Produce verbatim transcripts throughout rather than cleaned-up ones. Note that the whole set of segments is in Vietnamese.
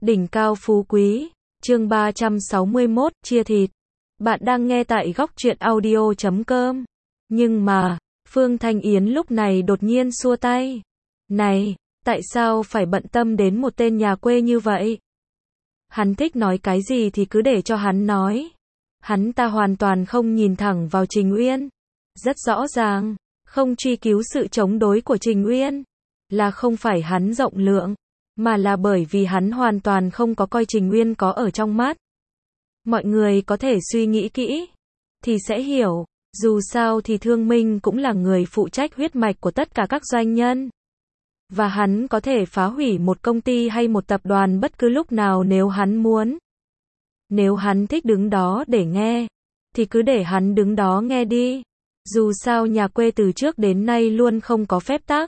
Đỉnh cao phú quý, chương ba trăm sáu mươi mốt, chia thịt. Bạn đang nghe tại góc truyện audio chấm com. Nhưng mà, Phương Thanh Yến lúc này đột nhiên xua tay. Này, tại sao phải bận tâm đến một tên nhà quê như vậy? Hắn thích nói cái gì thì cứ để cho hắn nói. Hắn ta hoàn toàn không nhìn thẳng vào Trình Uyên. Rất rõ ràng, không truy cứu sự chống đối của Trình Uyên. Là không phải hắn rộng lượng, mà là bởi vì hắn hoàn toàn không có coi Trình Uyên có ở trong mắt. Mọi người có thể suy nghĩ kỹ, thì sẽ hiểu, dù sao thì Thương Minh cũng là người phụ trách huyết mạch của tất cả các doanh nhân. Và hắn có thể phá hủy một công ty hay một tập đoàn bất cứ lúc nào nếu hắn muốn. Nếu hắn thích đứng đó để nghe, thì cứ để hắn đứng đó nghe đi. Dù sao nhà quê từ trước đến nay luôn không có phép tắc.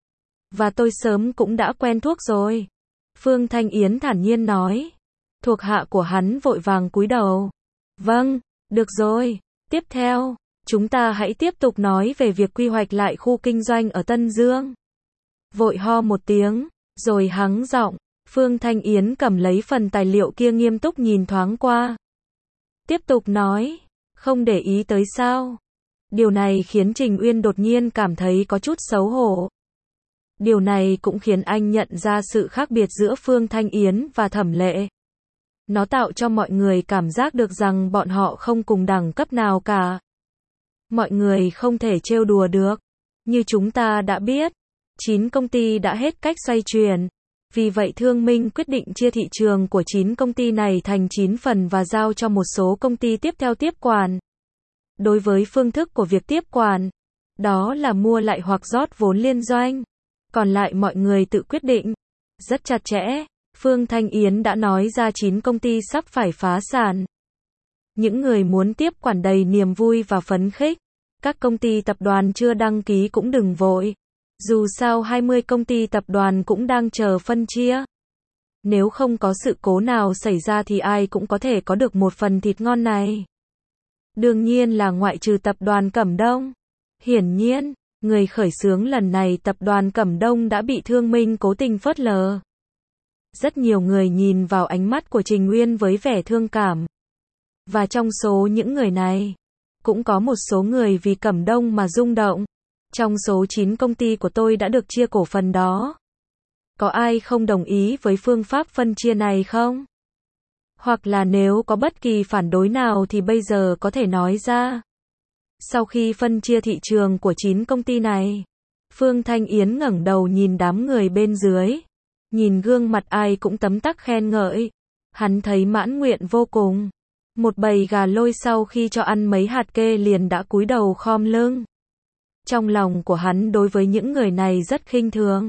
Và tôi sớm cũng đã quen thuốc rồi. Phương Thanh Yến thản nhiên nói. Thuộc hạ của hắn vội vàng cúi đầu. Vâng, được rồi. Tiếp theo, chúng ta hãy tiếp tục nói về việc quy hoạch lại khu kinh doanh ở Tân Dương. Vội ho một tiếng, rồi hắng giọng. Phương Thanh Yến cầm lấy phần tài liệu kia nghiêm túc nhìn thoáng qua. Tiếp tục nói. Không để ý tới sao? Điều này khiến Trình Uyên đột nhiên cảm thấy có chút xấu hổ. Điều này cũng khiến anh nhận ra sự khác biệt giữa Phương Thanh Yến và Thẩm Lệ. Nó tạo cho mọi người cảm giác được rằng bọn họ không cùng đẳng cấp nào cả. Mọi người không thể trêu đùa được. Như chúng ta đã biết, chín công ty đã hết cách xoay chuyển. Vì vậy Thương Minh quyết định chia thị trường của chín công ty này thành chín phần và giao cho một số công ty tiếp theo tiếp quản. Đối với phương thức của việc tiếp quản, đó là mua lại hoặc rót vốn liên doanh. Còn lại mọi người tự quyết định. Rất chặt chẽ, Phương Thanh Yến đã nói ra chín công ty sắp phải phá sản. Những người muốn tiếp quản đầy niềm vui và phấn khích. Các công ty tập đoàn chưa đăng ký cũng đừng vội. Dù sao hai mươi công ty tập đoàn cũng đang chờ phân chia. Nếu không có sự cố nào xảy ra thì ai cũng có thể có được một phần thịt ngon này. Đương nhiên là ngoại trừ tập đoàn Cẩm Đông. Hiển nhiên, người khởi xướng lần này tập đoàn Cẩm Đông đã bị Thương Minh cố tình phớt lờ. Rất nhiều người nhìn vào ánh mắt của Trình Uyên với vẻ thương cảm. Và trong số những người này, cũng có một số người vì Cẩm Đông mà rung động. Trong số chín công ty của tôi đã được chia cổ phần đó. Có ai không đồng ý với phương pháp phân chia này không? Hoặc là nếu có bất kỳ phản đối nào thì bây giờ có thể nói ra. Sau khi phân chia thị trường của chín công ty này, Phương Thanh Yến ngẩng đầu nhìn đám người bên dưới. Nhìn gương mặt ai cũng tấm tắc khen ngợi. Hắn thấy mãn nguyện vô cùng. Một bầy gà lôi sau khi cho ăn mấy hạt kê liền đã cúi đầu khom lưng. Trong lòng của hắn đối với những người này rất khinh thường.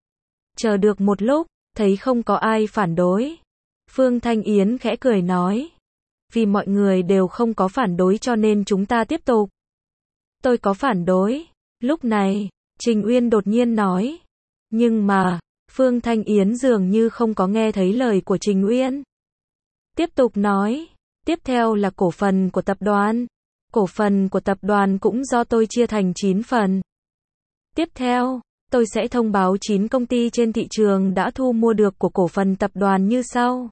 Chờ được một lúc, thấy không có ai phản đối. Phương Thanh Yến khẽ cười nói. Vì mọi người đều không có phản đối cho nên chúng ta tiếp tục. Tôi có phản đối. Lúc này, Trình Uyên đột nhiên nói. Nhưng mà, Phương Thanh Yến dường như không có nghe thấy lời của Trình Uyên. Tiếp tục nói. Tiếp theo là cổ phần của tập đoàn. Cổ phần của tập đoàn cũng do tôi chia thành chín phần. Tiếp theo, tôi sẽ thông báo chín công ty trên thị trường đã thu mua được của cổ phần tập đoàn như sau.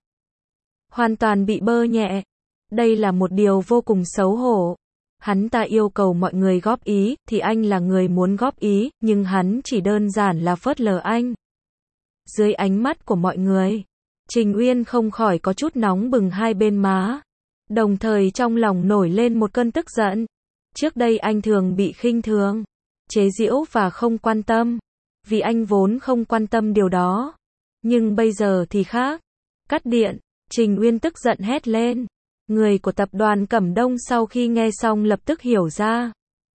Hoàn toàn bị bơ nhẹ. Đây là một điều vô cùng xấu hổ. Hắn ta yêu cầu mọi người góp ý, thì anh là người muốn góp ý, nhưng hắn chỉ đơn giản là phớt lờ anh. Dưới ánh mắt của mọi người, Trình Uyên không khỏi có chút nóng bừng hai bên má. Đồng thời trong lòng nổi lên một cơn tức giận. Trước đây anh thường bị khinh thường, chế giễu và không quan tâm. Vì anh vốn không quan tâm điều đó. Nhưng bây giờ thì khác. Cắt điện, Trình Uyên tức giận hét lên. Người của tập đoàn Cẩm Đông sau khi nghe xong lập tức hiểu ra.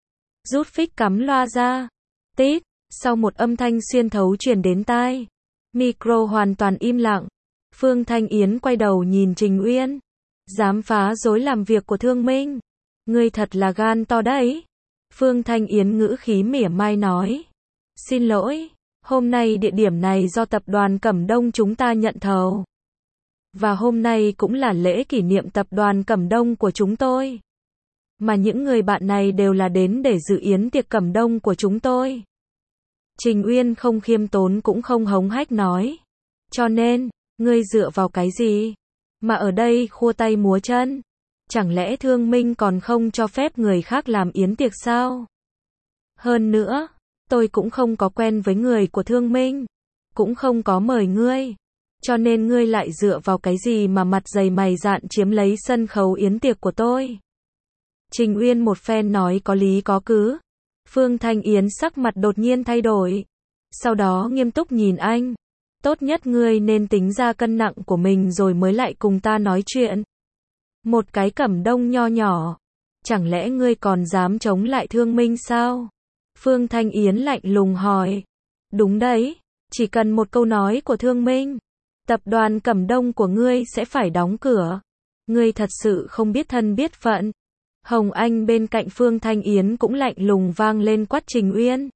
Rút phích cắm loa ra. Tít, sau một âm thanh xuyên thấu truyền đến tai. Micro hoàn toàn im lặng. Phương Thanh Yến quay đầu nhìn Trình Uyên. Dám phá rối làm việc của Thương Minh. Ngươi thật là gan to đấy. Phương Thanh Yến ngữ khí mỉa mai nói. Xin lỗi, hôm nay địa điểm này do tập đoàn Cẩm Đông chúng ta nhận thầu. Và hôm nay cũng là lễ kỷ niệm tập đoàn Cẩm Đông của chúng tôi. Mà những người bạn này đều là đến để dự yến tiệc Cẩm Đông của chúng tôi. Trình Uyên không khiêm tốn cũng không hống hách nói. Cho nên, Ngươi dựa vào cái gì? Mà ở đây khua tay múa chân? Chẳng lẽ Thương Minh còn không cho phép người khác làm yến tiệc sao? Hơn nữa, tôi cũng không có quen với người của Thương Minh, cũng không có mời ngươi. Cho nên ngươi lại dựa vào cái gì mà mặt dày mày dạn chiếm lấy sân khấu yến tiệc của tôi? Trình Uyên một phen nói có lý có cứ. Phương Thanh Yến sắc mặt đột nhiên thay đổi. Sau đó nghiêm túc nhìn anh. Tốt nhất ngươi nên tính ra cân nặng của mình rồi mới lại cùng ta nói chuyện. Một cái Cẩm Đông nho nhỏ. Chẳng lẽ ngươi còn dám chống lại Thương Minh sao? Phương Thanh Yến lạnh lùng hỏi. Đúng đấy, chỉ cần một câu nói của Thương Minh, tập đoàn Cẩm Đông của ngươi sẽ phải đóng cửa. Ngươi thật sự không biết thân biết phận. Hồng Anh bên cạnh Phương Thanh Yến cũng lạnh lùng vang lên quát Trình Uyên.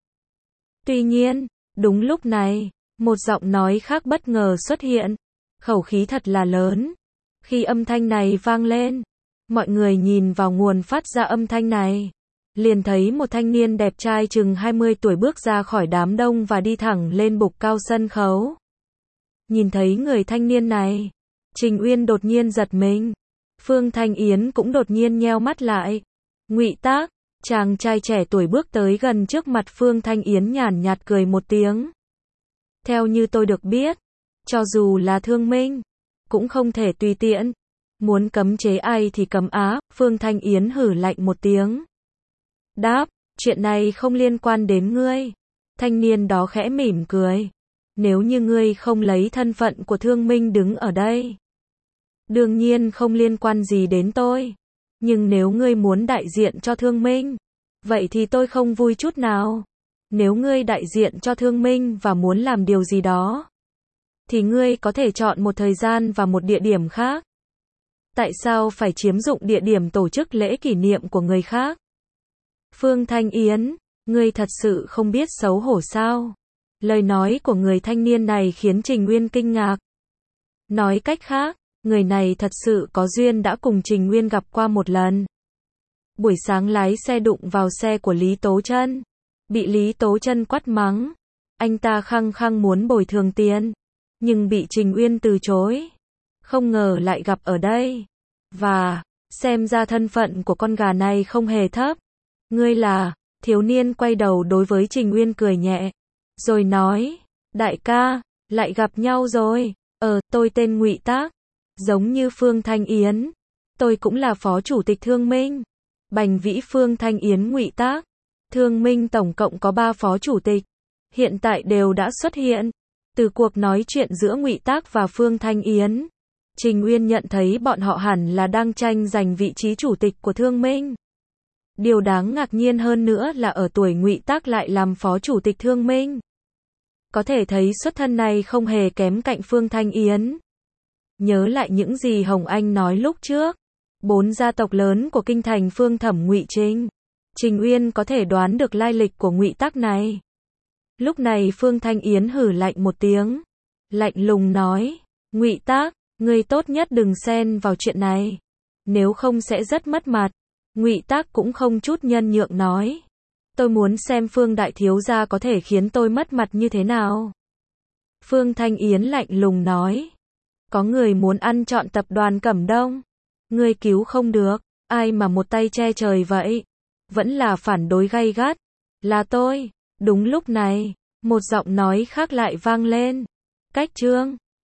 Tuy nhiên, đúng lúc này, một giọng nói khác bất ngờ xuất hiện. Khẩu khí thật là lớn. Khi âm thanh này vang lên, mọi người nhìn vào nguồn phát ra âm thanh này, liền thấy một thanh niên đẹp trai chừng hai mươi tuổi bước ra khỏi đám đông và đi thẳng lên bục cao sân khấu. Nhìn thấy người thanh niên này, Trình Uyên đột nhiên giật mình. Phương Thanh Yến cũng đột nhiên nheo mắt lại. Ngụy Tác, chàng trai trẻ tuổi bước tới gần trước mặt Phương Thanh Yến nhàn nhạt cười một tiếng. Theo như tôi được biết, cho dù là Thương Minh, cũng không thể tùy tiện. Muốn cấm chế ai thì cấm á. Phương Thanh Yến hử lạnh một tiếng. Đáp, chuyện này không liên quan đến ngươi. Thanh niên đó khẽ mỉm cười. Nếu như ngươi không lấy thân phận của Thương Minh đứng ở đây, đương nhiên không liên quan gì đến tôi. Nhưng nếu ngươi muốn đại diện cho Thương Minh, vậy thì tôi không vui chút nào. Nếu ngươi đại diện cho Thương Minh và muốn làm điều gì đó, thì ngươi có thể chọn một thời gian và một địa điểm khác. Tại sao phải chiếm dụng địa điểm tổ chức lễ kỷ niệm của người khác? Phương Thanh Yến, ngươi thật sự không biết xấu hổ sao? Lời nói của người thanh niên này khiến Trình Uyên kinh ngạc. Nói cách khác, người này thật sự có duyên đã cùng Trình Uyên gặp qua một lần. Buổi sáng lái xe đụng vào xe của Lý Tố Chân, bị Lý Tố Chân quát mắng. Anh ta khăng khăng muốn bồi thường tiền, nhưng bị Trình Uyên từ chối. Không ngờ lại gặp ở đây. Và, xem ra thân phận của con gà này không hề thấp. Ngươi là, thiếu niên quay đầu đối với Trình Uyên cười nhẹ. Rồi nói, đại ca, lại gặp nhau rồi. Ờ, tôi tên Ngụy Tác. Giống như Phương Thanh Yến, tôi cũng là phó chủ tịch Thương Minh. Bành Vĩ Phương Thanh Yến Ngụy Tác. Thương Minh tổng cộng có ba phó chủ tịch. Hiện tại đều đã xuất hiện. Từ cuộc nói chuyện giữa Ngụy Tác và Phương Thanh Yến, Trình Uyên nhận thấy bọn họ hẳn là đang tranh giành vị trí chủ tịch của Thương Minh. Điều đáng ngạc nhiên hơn nữa là ở tuổi Ngụy Tác lại làm phó chủ tịch Thương Minh. Có thể thấy xuất thân này không hề kém cạnh Phương Thanh Yến. Nhớ lại những gì Hồng Anh nói lúc trước, bốn gia tộc lớn của kinh thành Phương Thẩm Ngụy Trinh, Trình Uyên có thể đoán được lai lịch của Ngụy Tác này. Lúc này Phương Thanh Yến hử lạnh một tiếng, lạnh lùng nói, Ngụy Tác, ngươi tốt nhất đừng xen vào chuyện này, nếu không sẽ rất mất mặt. Ngụy Tác cũng không chút nhân nhượng nói, tôi muốn xem Phương đại thiếu gia có thể khiến tôi mất mặt như thế nào. Phương Thanh Yến lạnh lùng nói, có người muốn ăn trọn tập đoàn Cẩm Đông, ngươi cứu không được, ai mà một tay che trời vậy, vẫn là phản đối gay gắt, là tôi. Đúng lúc này, một giọng nói khác lại vang lên, cách trương.